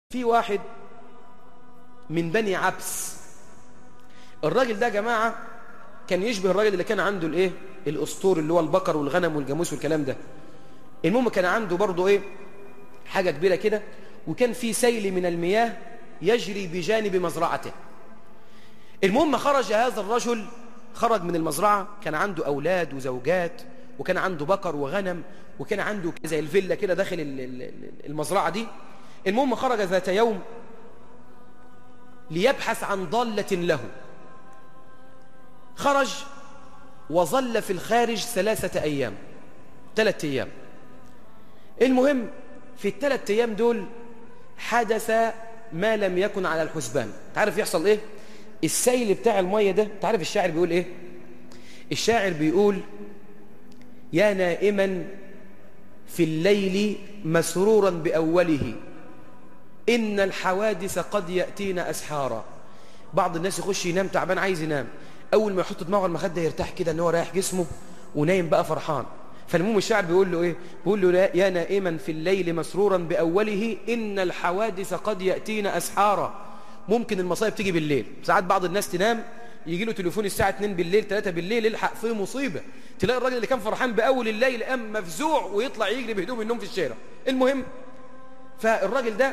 في واحد من بني عبس. الراجل ده يا جماعة كان يشبه الراجل اللي كان عنده الايه الاسطور اللي هو البقر والغنم والجاموس والكلام ده. المهم كان عنده برضه ايه حاجة كبيرة كده، وكان في سيل من المياه يجري بجانب مزرعته. المهم خرج هذا الرجل، خرج من المزرعة، كان عنده أولاد وزوجات، وكان عنده بقر وغنم، وكان عنده زي الفيلا كده داخل المزرعة دي. المهم خرج ذات يوم ليبحث عن ضالة له. خرج وظل في الخارج 3 أيام 3 أيام. المهم في ال3 أيام دول حدث ما لم يكن على الحسبان. تعرف يحصل ايه؟ السيل بتاع المية ده، تعرف الشاعر بيقول ايه؟ الشاعر بيقول: يا نائما في الليل مسرورا بأوله إن الحوادث قد يأتين أسحارا. بعض الناس يخش ينام تعبان، عايز ينام، أول ما يحط دماغه على المخدة يرتاح كده إن هو رايح جسمه ونايم بقى فرحان. فالمهم الشاعر بيقول له إيه؟ بيقول له: يا نائما في الليل مسرورا بأوله إن الحوادث قد يأتين أسحارا. ممكن المصايب تيجي بالليل. ساعات بعض الناس تنام يجي له تليفون الساعة 2 بالليل 3 بالليل، يلحق فيه مصيبة، تلاقي الراجل اللي كان فرحان بأول الليل قام مفزوع ويطلع يجري بهدوم النوم في الشارع. المهم فالراجل ده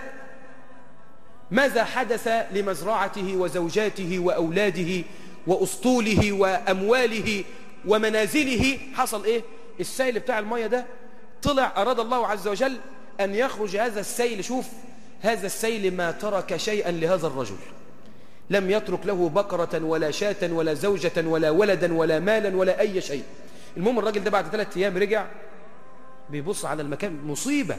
ماذا حدث لمزرعته وزوجاته وأولاده وأسطوله وأمواله ومنازله؟ حصل إيه؟ السيل بتاع المية ده طلع، أراد الله عز وجل أن يخرج هذا السيل. شوف هذا السيل ما ترك شيئا لهذا الرجل، لم يترك له بقرة ولا شاة ولا زوجة ولا ولدا ولا مالا ولا أي شيء. المهم الراجل ده بعد 3 أيام رجع بيبص على المكان،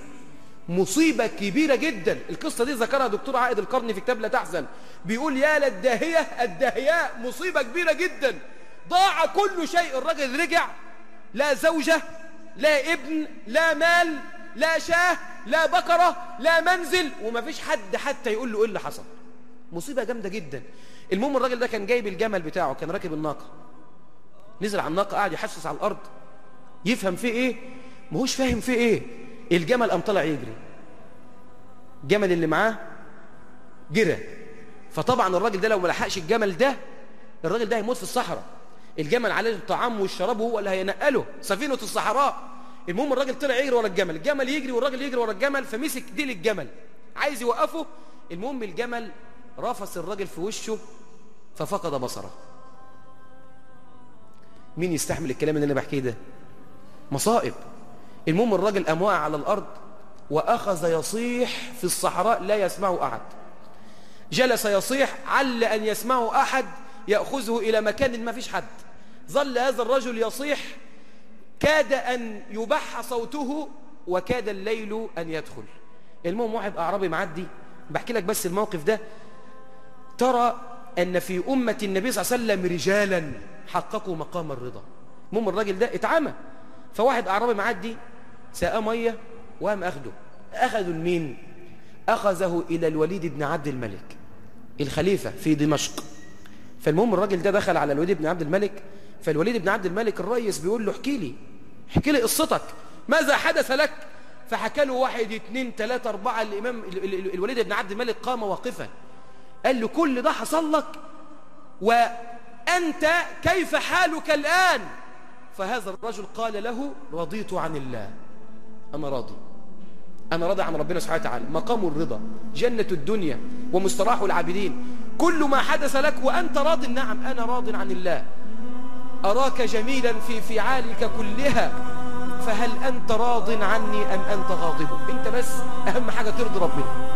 مصيبة كبيرة جدا. القصة دي ذكرها دكتور عائد القرني في كتاب لا تحزن، بيقول: يا للداهية الداهياء، مصيبة كبيرة جدا، ضاع كل شيء. الراجل رجع لا زوجة لا ابن لا مال لا شاه لا بقرة لا منزل، وما فيش حد حتى يقول له ايه اللي حصل. مصيبة جامدة جدا. المهم الراجل ده كان جايب الجمل بتاعه، كان راكب الناقة، نزل على الناقة قاعد يحسس على الأرض يفهم فيه ايه، ما هوش فاهم فيه ايه. الجمل قام طلع يجري، الجمل اللي معاه جرى. فطبعا الراجل ده لو ما لحقش الجمل ده، الراجل ده هيموت في الصحراء. الجمل عليه الطعام والشراب وهو اللي هينقله، سفينة الصحراء. المهم الراجل طلع يجري ورا الجمل، الجمل يجري والراجل يجري ورا الجمل، فمسك ديل الجمل عايز يوقفه. المهم الجمل رفس الراجل في وشه ففقد بصره. مين يستحمل الكلام اللي انا بحكيه ده؟ مصائب. المهم الراجل قام واقع على الارض واخذ يصيح في الصحراء لا يسمعه احد. جلس يصيح عل ان يسمعه احد ياخذه الى مكان ما فيش حد. ظل هذا الرجل يصيح، كاد ان يبح صوته وكاد الليل ان يدخل. المهم واحد اعرابي معدي، بحكي لك بس الموقف ده، ترى ان في امه النبي صلى الله عليه وسلم رجالا حققوا مقام الرضا. المهم الراجل ده اتعمى، فواحد اعرابي معدي ساقى ميه وقام اخذوا لمين؟ اخذه الى الوليد بن عبد الملك الخليفه في دمشق. فالمهم الراجل ده دخل على الوليد بن عبد الملك، فالوليد بن عبد الملك الرئيس بيقول له: احكي لي قصتك، ماذا حدث لك؟ فحكى له 1 2 3 4. الامام الوليد بن عبد الملك قام واقفا، قال له: كل ده حصل لك وانت كيف حالك الان؟ فهذا الرجل قال له: رضيت عن الله، انا راضي عن ربنا سبحانه وتعالى. مقام الرضا، جنة الدنيا ومستراح العابدين. كل ما حدث لك وأنت راض، نعم أنا راض عن الله. أراك جميلا في فعالك كلها، فهل أنت راض عني أم أنت غاضب؟ أنت بس أهم حاجة ترضي ربنا.